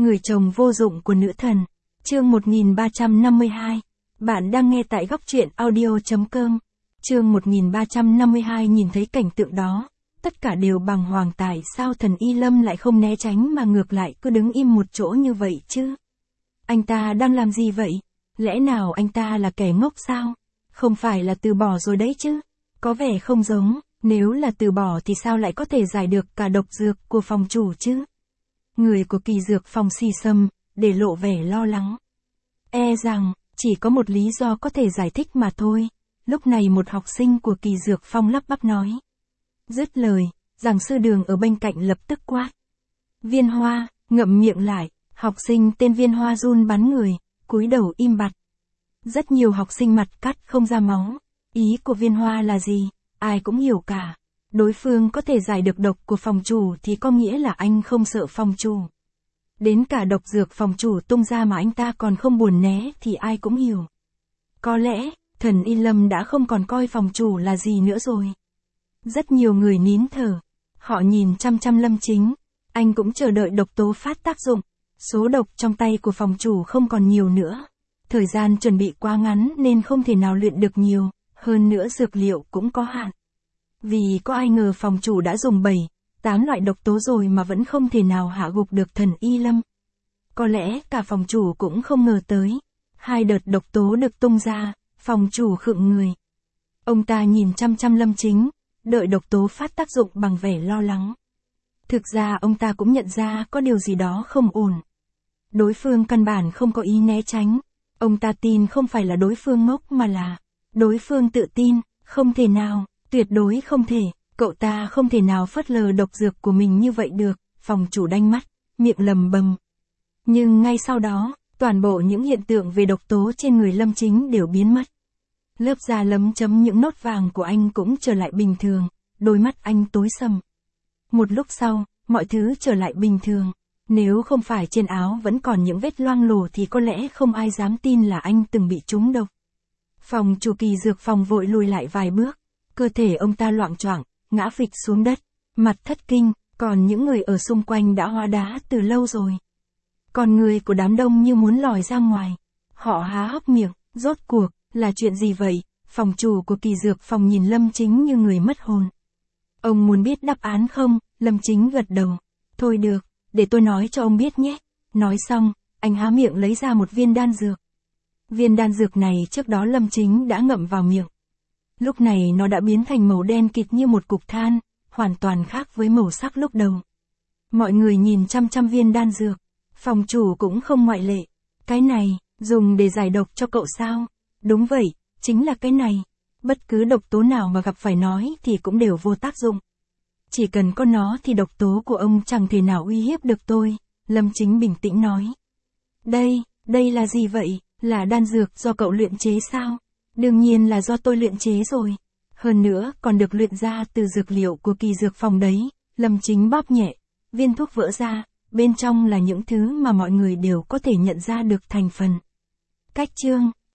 Người chồng vô dụng của nữ thần. Chương 1352. Bạn đang nghe tại góc truyện audio.com. Chương 1352 nhìn thấy cảnh tượng đó. Tất cả đều bàng hoàng, tại sao thần Y Lâm lại không né tránh mà ngược lại cứ đứng im một chỗ như vậy chứ? Anh ta đang làm gì vậy? Lẽ nào anh ta là kẻ ngốc sao? Không phải là từ bỏ rồi đấy chứ? Có vẻ không giống, nếu là từ bỏ thì sao lại có thể giải được cả độc dược của phòng chủ chứ? Người của kỳ dược phòng xì xầm, để lộ vẻ lo lắng. E rằng, chỉ có một lý do có thể giải thích mà thôi. Lúc này một học sinh của kỳ dược phòng lắp bắp nói. Dứt lời, giảng sư Đường ở bên cạnh lập tức quát. Viên Hoa, ngậm miệng lại. Học sinh tên Viên Hoa run bắn người, cúi đầu im bặt. Rất nhiều học sinh mặt cắt không ra máu. Ý của Viên Hoa là gì? Ai cũng hiểu cả. Đối phương có thể giải được độc của phòng chủ thì có nghĩa là anh không sợ phòng chủ. Đến cả độc dược phòng chủ tung ra mà anh ta còn không buồn né thì ai cũng hiểu. Có lẽ, thần Y Lâm đã không còn coi phòng chủ là gì nữa rồi. Rất nhiều người nín thở. Họ nhìn chăm chăm Lâm Chính. Anh cũng chờ đợi độc tố phát tác dụng. Số độc trong tay của phòng chủ không còn nhiều nữa. Thời gian chuẩn bị quá ngắn nên không thể nào luyện được nhiều. Hơn nữa dược liệu cũng có hạn. Vì có ai ngờ phòng chủ đã dùng 7-8 loại độc tố rồi mà vẫn không thể nào hạ gục được thần Y Lâm. Có lẽ cả phòng chủ cũng không ngờ tới. 2 đợt độc tố được tung ra, phòng chủ khựng người. Ông ta nhìn chăm chăm Lâm Chính, đợi độc tố phát tác dụng bằng vẻ lo lắng. Thực ra ông ta cũng nhận ra có điều gì đó không ổn. Đối phương căn bản không có ý né tránh. Ông ta tin không phải là đối phương ngốc mà là đối phương tự tin, không thể nào. Tuyệt đối không thể, cậu ta không thể nào phớt lờ độc dược của mình như vậy được, phòng chủ đanh mắt, miệng lầm bầm. Nhưng ngay sau đó, toàn bộ những hiện tượng về độc tố trên người Lâm Chính đều biến mất. Lớp da lấm chấm những nốt vàng của anh cũng trở lại bình thường, đôi mắt anh tối sầm. Một lúc sau, mọi thứ trở lại bình thường. Nếu không phải trên áo vẫn còn những vết loang lổ thì có lẽ không ai dám tin là anh từng bị trúng độc. Phòng chủ kỳ dược phòng vội lùi lại vài bước. Cơ thể ông ta loạng choạng, ngã phịch xuống đất, mặt thất kinh, còn những người ở xung quanh đã hóa đá từ lâu rồi. Còn người của đám đông như muốn lòi ra ngoài. Họ há hốc miệng, rốt cuộc, là chuyện gì vậy? Phòng chủ của kỳ dược phòng nhìn Lâm Chính như người mất hồn. Ông muốn biết đáp án không? Lâm Chính gật đầu. Thôi được, để tôi nói cho ông biết nhé. Nói xong, anh há miệng lấy ra một viên đan dược. Viên đan dược này trước đó Lâm Chính đã ngậm vào miệng. Lúc này nó đã biến thành màu đen kịt như một cục than, hoàn toàn khác với màu sắc lúc đầu. Mọi người nhìn chăm chăm viên đan dược, phòng chủ cũng không ngoại lệ. Cái này, dùng để giải độc cho cậu sao? Đúng vậy, chính là cái này. Bất cứ độc tố nào mà gặp phải nói thì cũng đều vô tác dụng. Chỉ cần có nó thì độc tố của ông chẳng thể nào uy hiếp được tôi, Lâm Chính bình tĩnh nói. Đây là gì vậy? Là đan dược do cậu luyện chế sao? Đương nhiên là do tôi luyện chế rồi. Hơn nữa còn được luyện ra từ dược liệu của kỳ dược phòng đấy. Lâm Chính bóp nhẹ, viên thuốc vỡ ra, bên trong là những thứ mà mọi người đều có thể nhận ra được thành phần. Cách chương